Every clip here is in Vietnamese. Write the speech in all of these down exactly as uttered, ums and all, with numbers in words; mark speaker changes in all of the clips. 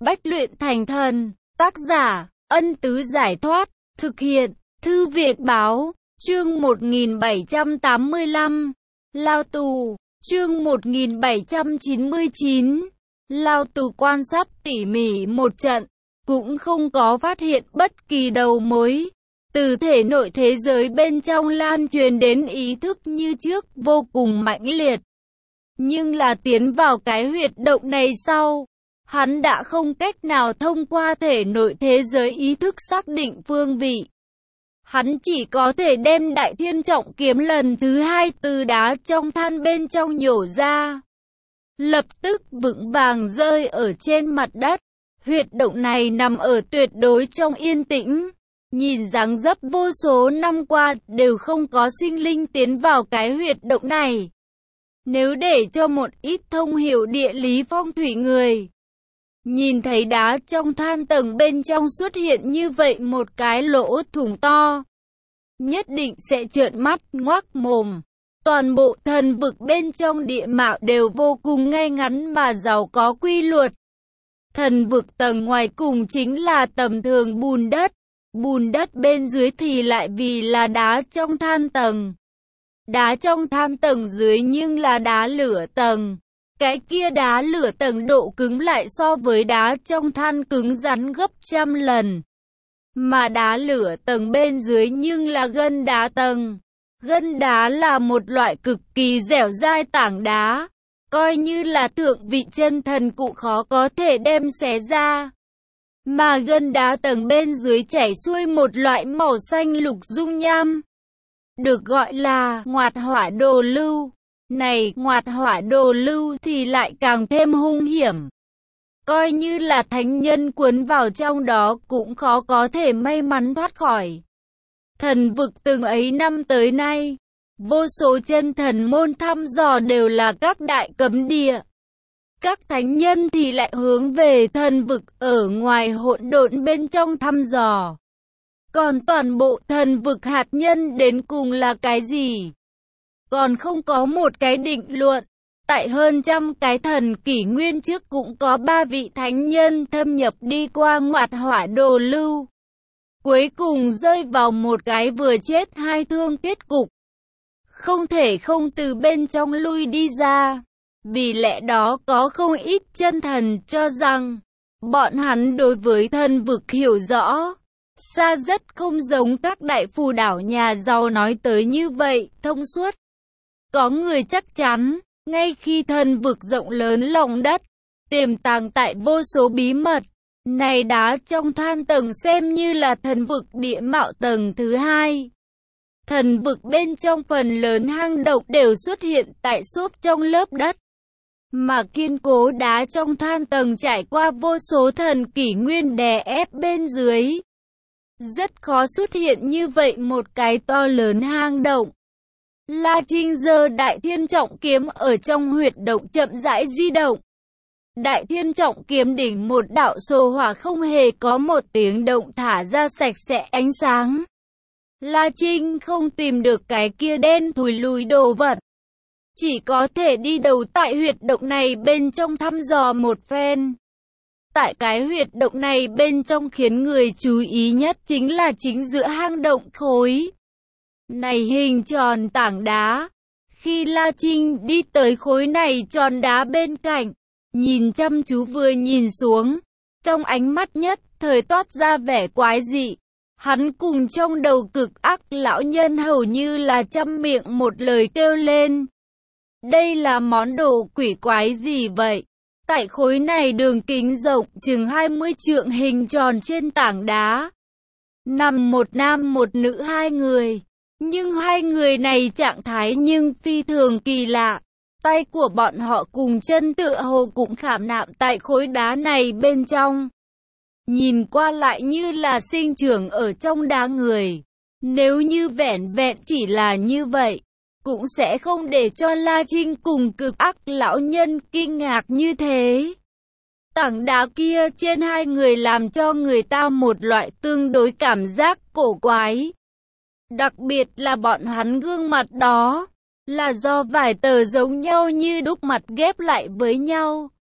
Speaker 1: Bách luyện thành thần. Tác giả, Ân Tứ Giải Thoát. Thực hiện, Thư Việt Báo. Chương một nghìn bảy trăm tám mươi lăm. Lao tù. Chương một nghìn bảy trăm chín mươi chín. Lao tù quan sát tỉ mỉ một trận, cũng không có phát hiện bất kỳ đầu mối. Từ thể nội thế giới bên trong lan truyền đến ý thức như trước, vô cùng mãnh liệt. Nhưng là tiến vào cái huyệt động này sau, hắn đã không cách nào thông qua thể nội thế giới ý thức xác định phương vị. Hắn chỉ có thể đem Đại Thiên Trọng Kiếm lần thứ hai từ đá trong than bên trong nhổ ra. Lập tức vững vàng rơi ở trên mặt đất. Huyệt động này nằm ở tuyệt đối trong yên tĩnh. Nhìn dáng dấp vô số năm qua đều không có sinh linh tiến vào cái huyệt động này. Nếu để cho một ít thông hiểu địa lý phong thủy người nhìn thấy đá trong than tầng bên trong xuất hiện như vậy một cái lỗ thủng to, nhất định sẽ trợn mắt ngoác mồm. Toàn bộ thần vực bên trong địa mạo đều vô cùng ngay ngắn mà giàu có quy luật. Thần vực tầng ngoài cùng chính là tầm thường bùn đất, bùn đất bên dưới thì lại vì là đá trong than tầng. Đá trong than tầng dưới nhưng là đá lửa tầng. Cái kia đá lửa tầng độ cứng lại so với đá trong than cứng rắn gấp trăm lần. Mà đá lửa tầng bên dưới nhưng là gân đá tầng. Gân đá là một loại cực kỳ dẻo dai tảng đá, coi như là thượng vị chân thần cụ khó có thể đem xé ra. Mà gân đá tầng bên dưới chảy xuôi một loại màu xanh lục dung nham, được gọi là ngoạt hỏa đồ lưu. Này, ngoạt hỏa đồ lưu thì lại càng thêm hung hiểm. Coi như là thánh nhân cuốn vào trong đó cũng khó có thể may mắn thoát khỏi. Thần vực từng ấy năm tới nay, vô số chân thần môn thăm dò đều là các đại cấm địa. Các thánh nhân thì lại hướng về thần vực ở ngoài hỗn độn bên trong thăm dò. Còn toàn bộ thần vực hạt nhân đến cùng là cái gì? Còn không có một cái định luận. Tại hơn trăm cái thần kỷ nguyên trước cũng có ba vị thánh nhân thâm nhập đi qua ngoạt hỏa đồ lưu. Cuối cùng rơi vào một cái vừa chết hai thương kết cục. Không thể không từ bên trong lui đi ra. Vì lẽ đó có không ít chân thần cho rằng bọn hắn đối với thần vực hiểu rõ. Xa rất không giống các đại phù đảo nhà giàu nói tới như vậy, thông suốt. Có người chắc chắn, ngay khi thần vực rộng lớn lòng đất, tiềm tàng tại vô số bí mật, này đá trong than tầng xem như là thần vực địa mạo tầng thứ hai. Thần vực bên trong phần lớn hang động đều xuất hiện tại xốp trong lớp đất. Mà kiên cố đá trong than tầng trải qua vô số thần kỷ nguyên đè ép bên dưới. Rất khó xuất hiện như vậy một cái to lớn hang động. La Trinh giơ Đại Thiên Trọng Kiếm ở trong huyệt động chậm rãi di động. Đại Thiên Trọng Kiếm đỉnh một đạo sồ hỏa không hề có một tiếng động thả ra sạch sẽ ánh sáng. La Trinh không tìm được cái kia đen thùi lùi đồ vật. Chỉ có thể đi đầu tại huyệt động này bên trong thăm dò một phen. Tại cái huyệt động này bên trong khiến người chú ý nhất chính là chính giữa hang động khối này hình tròn tảng đá. Khi La Trinh đi tới khối này tròn đá bên cạnh, nhìn chăm chú vừa nhìn xuống, trong ánh mắt nhất thời toát ra vẻ quái dị. Hắn cùng trong đầu cực ác lão nhân hầu như là trăm miệng một lời kêu lên. Đây là món đồ quỷ quái gì vậy? Tại khối này đường kính rộng chừng hai mươi trượng hình tròn trên tảng đá, nằm một nam một nữ hai người. Nhưng hai người này trạng thái nhưng phi thường kỳ lạ. Tay của bọn họ cùng chân tựa hồ cũng khảm nạm tại khối đá này bên trong. Nhìn qua lại như là sinh trưởng ở trong đá người. Nếu như vẻn vẹn chỉ là như vậy, cũng sẽ không để cho La Trinh cùng cực ác lão nhân kinh ngạc như thế. Tảng đá kia trên hai người làm cho người ta một loại tương đối cảm giác cổ quái. Đặc biệt là bọn hắn gương mặt đó, là do vài tờ giống nhau như đúc mặt ghép lại với nhau.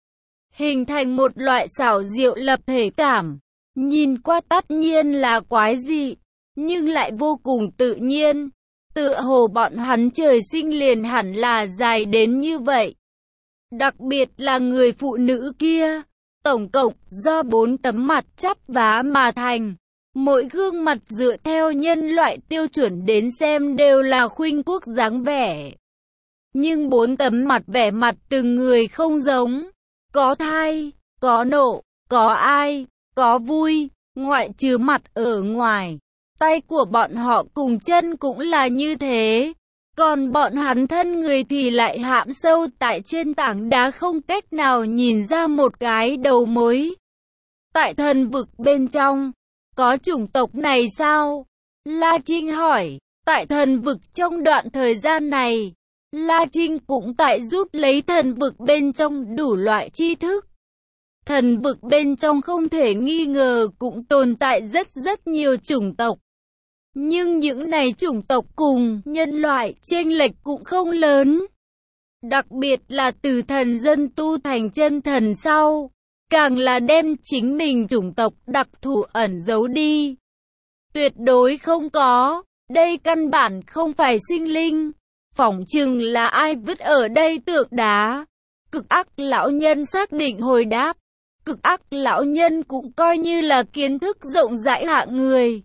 Speaker 1: hình thành một loại xảo diệu lập thể cảm. Nhìn qua tất nhiên là quái dị, nhưng lại vô cùng tự nhiên. Tựa hồ bọn hắn trời sinh liền hẳn là dài đến như vậy. Đặc biệt là người phụ nữ kia, tổng cộng do bốn tấm mặt chắp vá mà thành. Mỗi gương mặt dựa theo nhân loại tiêu chuẩn đến xem đều là khuynh quốc dáng vẻ. Nhưng bốn tấm mặt vẻ mặt từng người không giống. Có thai, có nộ, có ai, có vui, ngoại trừ mặt ở ngoài. Tay của bọn họ cùng chân cũng là như thế. Còn bọn hắn thân người thì lại hãm sâu tại trên tảng đá không cách nào nhìn ra một cái đầu mối. Tại thần vực bên trong, có chủng tộc này sao? La Trinh hỏi. Tại thần vực trong đoạn thời gian này, La Trinh cũng tại rút lấy thần vực bên trong đủ loại tri thức. Thần vực bên trong không thể nghi ngờ cũng tồn tại rất rất nhiều chủng tộc. Nhưng những này chủng tộc cùng nhân loại chênh lệch cũng không lớn. Đặc biệt là từ thần dân tu thành chân thần sau, càng là đem chính mình chủng tộc đặc thù ẩn giấu đi. Tuyệt đối không có, đây căn bản không phải sinh linh. Phỏng chừng là ai vứt ở đây tượng đá. Cực ác lão nhân xác định hồi đáp. Cực ác lão nhân cũng coi như là kiến thức rộng rãi hạng người.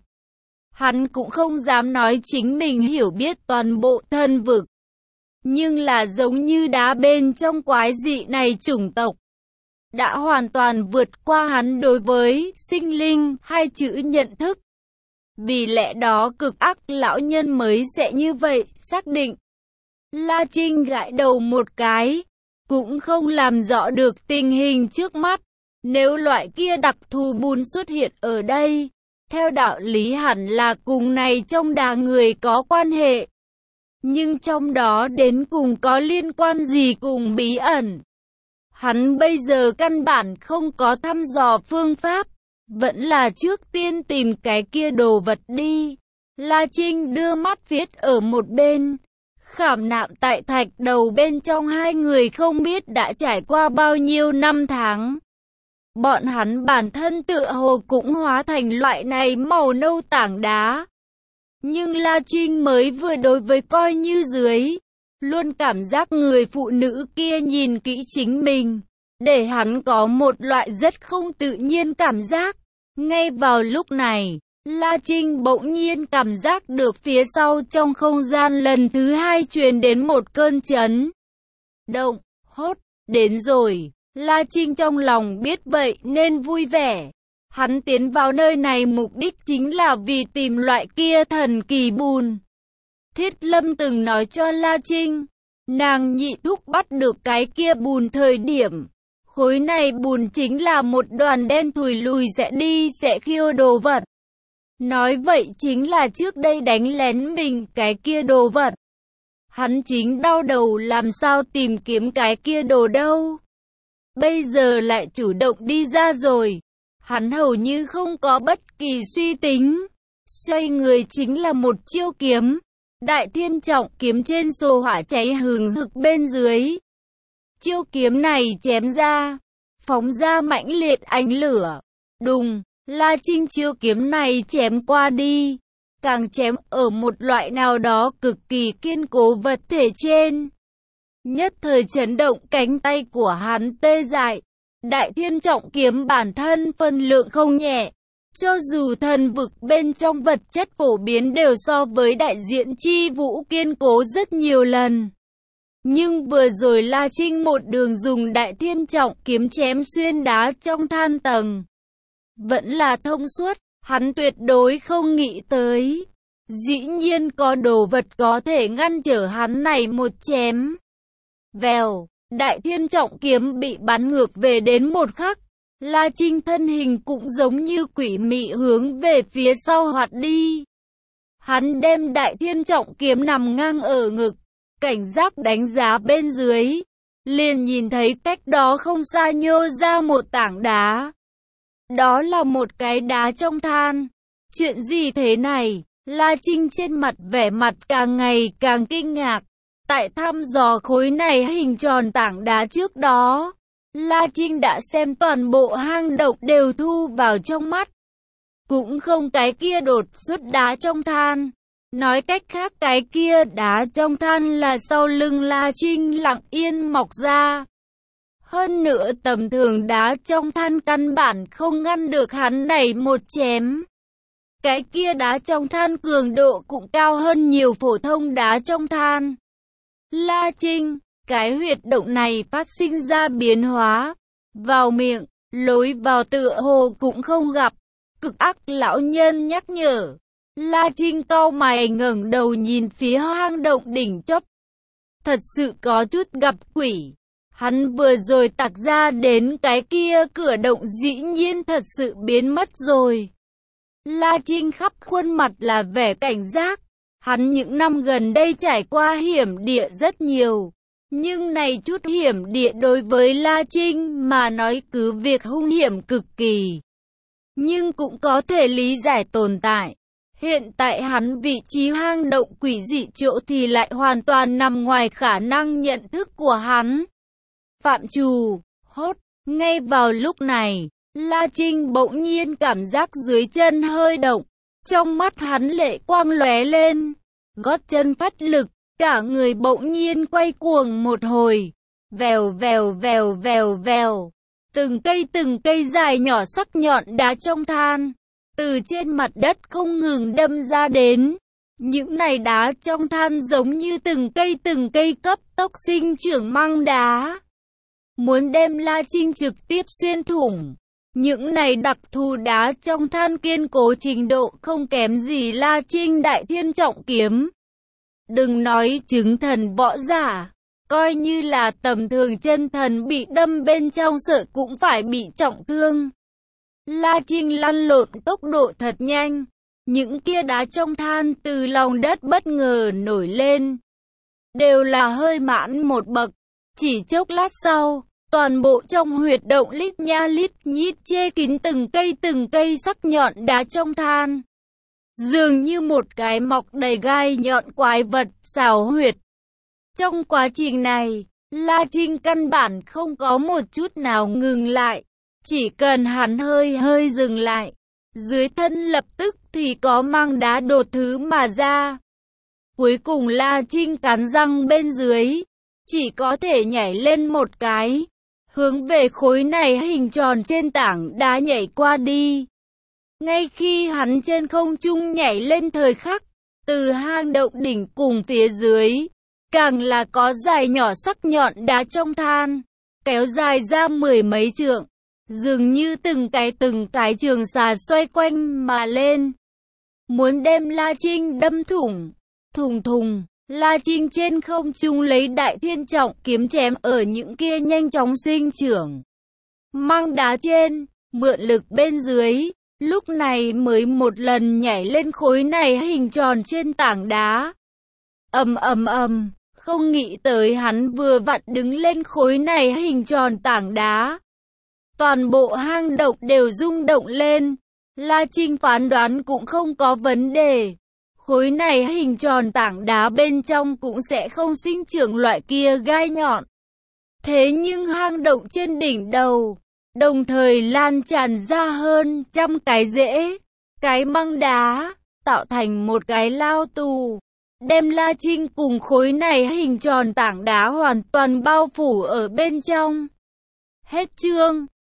Speaker 1: Hắn cũng không dám nói chính mình hiểu biết toàn bộ thân vực. Nhưng là giống như đá bên trong quái dị này chủng tộc. Đã hoàn toàn vượt qua hắn đối với sinh linh hai chữ nhận thức. Vì lẽ đó cực ác lão nhân mới sẽ như vậy xác định. La Trinh gãi đầu một cái, cũng không làm rõ được tình hình trước mắt. Nếu loại kia đặc thù bùn xuất hiện ở đây, theo đạo lý hẳn là cùng này trong đà người có quan hệ. Nhưng trong đó đến cùng có liên quan gì cùng bí ẩn? Hắn bây giờ căn bản không có thăm dò phương pháp, vẫn là trước tiên tìm cái kia đồ vật đi. La Trinh đưa mắt viết ở một bên. Khảm nạm tại thạch đầu bên trong hai người không biết đã trải qua bao nhiêu năm tháng. Bọn hắn bản thân tựa hồ cũng hóa thành loại này màu nâu tảng đá. Nhưng La Trinh mới vừa đối với coi như dưới, luôn cảm giác người phụ nữ kia nhìn kỹ chính mình, để hắn có một loại rất không tự nhiên cảm giác. Ngay vào lúc này, La Trinh bỗng nhiên cảm giác được phía sau trong không gian lần thứ hai truyền đến một cơn chấn động. Hốt, đến rồi. La Trinh trong lòng biết vậy nên vui vẻ. Hắn tiến vào nơi này mục đích chính là vì tìm loại kia thần kỳ bùn. Thiết Lâm từng nói cho La Trinh, nàng nhị thúc bắt được cái kia bùn thời điểm. Khối này bùn chính là một đoàn đen thùi lùi sẽ đi sẽ khiêu đồ vật. Nói vậy chính là trước đây đánh lén mình cái kia đồ vật. Hắn chính đau đầu làm sao tìm kiếm cái kia đồ đâu. Bây giờ lại chủ động đi ra rồi. Hắn hầu như không có bất kỳ suy tính. Xoay người chính là một chiêu kiếm. Đại thiên trọng kiếm trên xô hỏa cháy hừng hực bên dưới. Chiêu kiếm này chém ra, phóng ra mãnh liệt ánh lửa. Đùng, La Trinh chiêu kiếm này chém qua đi. Càng chém ở một loại nào đó cực kỳ kiên cố vật thể trên. Nhất thời chấn động cánh tay của hắn tê dại. Đại thiên trọng kiếm bản thân phân lượng không nhẹ. Cho dù thần vực bên trong vật chất phổ biến đều so với đại diện chi vũ kiên cố rất nhiều lần. Nhưng vừa rồi La Trinh một đường dùng đại thiên trọng kiếm chém xuyên đá trong than tầng. Vẫn là thông suốt, hắn tuyệt đối không nghĩ tới. Dĩ nhiên có đồ vật có thể ngăn trở hắn này một chém. Vèo, đại thiên trọng kiếm bị bắn ngược về đến một khắc. La Trinh thân hình cũng giống như quỷ mị hướng về phía sau hoạt đi. Hắn đem đại thiên trọng kiếm nằm ngang ở ngực, cảnh giác đánh giá bên dưới. Liền nhìn thấy cách đó không xa nhô ra một tảng đá. Đó là một cái đá trong than. Chuyện gì thế này? La Trinh trên mặt vẻ mặt càng ngày càng kinh ngạc. Tại thăm dò khối này hình tròn tảng đá trước đó, La Trinh đã xem toàn bộ hang động đều thu vào trong mắt. Cũng không cái kia đột xuất đá trong than. Nói cách khác cái kia đá trong than là sau lưng La Trinh lặng yên mọc ra. Hơn nữa tầm thường đá trong than căn bản không ngăn được hắn này một chém. Cái kia đá trong than cường độ cũng cao hơn nhiều phổ thông đá trong than. La Trinh, cái huyệt động này phát sinh ra biến hóa. Vào miệng, lối vào tựa hồ cũng không gặp. Cực ác lão nhân nhắc nhở. La Trinh cau mày ngẩng đầu nhìn phía hang động đỉnh chóp. Thật sự có chút gặp quỷ. Hắn vừa rồi tặc ra đến cái kia cửa động dĩ nhiên thật sự biến mất rồi. La Trinh khắp khuôn mặt là vẻ cảnh giác. Hắn những năm gần đây trải qua hiểm địa rất nhiều. Nhưng này chút hiểm địa đối với La Trinh mà nói cứ việc hung hiểm cực kỳ. Nhưng cũng có thể lý giải tồn tại. Hiện tại hắn vị trí hang động quỷ dị chỗ thì lại hoàn toàn nằm ngoài khả năng nhận thức của hắn. Phạm trù, hốt, ngay vào lúc này, La Trinh bỗng nhiên cảm giác dưới chân hơi động. Trong mắt hắn lệ quang lóe lên, gót chân phát lực, cả người bỗng nhiên quay cuồng một hồi. Vèo vèo vèo vèo vèo, từng cây từng cây dài nhỏ sắc nhọn đá trong than. Từ trên mặt đất không ngừng đâm ra đến. Những này đá trong than giống như từng cây từng cây cấp tốc sinh trưởng măng đá. Muốn đem La Trinh trực tiếp xuyên thủng. Những này đặc thù đá trong than kiên cố trình độ không kém gì La Trinh đại thiên trọng kiếm. Đừng nói chứng thần võ giả. Coi như là tầm thường chân thần bị đâm bên trong sợ cũng phải bị trọng thương. La Trinh lăn lộn tốc độ thật nhanh. Những kia đá trong than từ lòng đất bất ngờ nổi lên. Đều là hơi mãn một bậc. Chỉ chốc lát sau, toàn bộ trong huyệt động lít nha lít nhít che kín từng cây từng cây sắc nhọn đá trong than. Dường như một cái mọc đầy gai nhọn quái vật xào huyệt. Trong quá trình này, La Trinh căn bản không có một chút nào ngừng lại. Chỉ cần hắn hơi hơi dừng lại, dưới thân lập tức thì có măng đá đột thứ mà ra. Cuối cùng La Trinh cắn răng bên dưới, chỉ có thể nhảy lên một cái, hướng về khối này hình tròn trên tảng đá nhảy qua đi. Ngay khi hắn trên không trung nhảy lên thời khắc, từ hang động đỉnh cùng phía dưới, càng là có dài nhỏ sắc nhọn đá trong than, kéo dài ra mười mấy trượng. Dường như từng cái từng cái trường xà xoay quanh mà lên. Muốn đem La Trinh đâm thủng. Thùng thùng, La Trinh trên không trung lấy đại thiên trọng kiếm chém ở những kia nhanh chóng sinh trưởng. Măng đá trên, mượn lực bên dưới. Lúc này mới một lần nhảy lên khối này hình tròn trên tảng đá. Ầm ầm ầm, không nghĩ tới hắn vừa vặn đứng lên khối này hình tròn tảng đá. Toàn bộ hang động đều rung động lên. La Trinh phán đoán cũng không có vấn đề. Khối này hình tròn tảng đá bên trong cũng sẽ không sinh trưởng loại kia gai nhọn. Thế nhưng hang động trên đỉnh đầu, đồng thời lan tràn ra hơn trăm cái rễ, cái măng đá, tạo thành một cái lao tù. Đem La Trinh cùng khối này hình tròn tảng đá hoàn toàn bao phủ ở bên trong. Hết chương.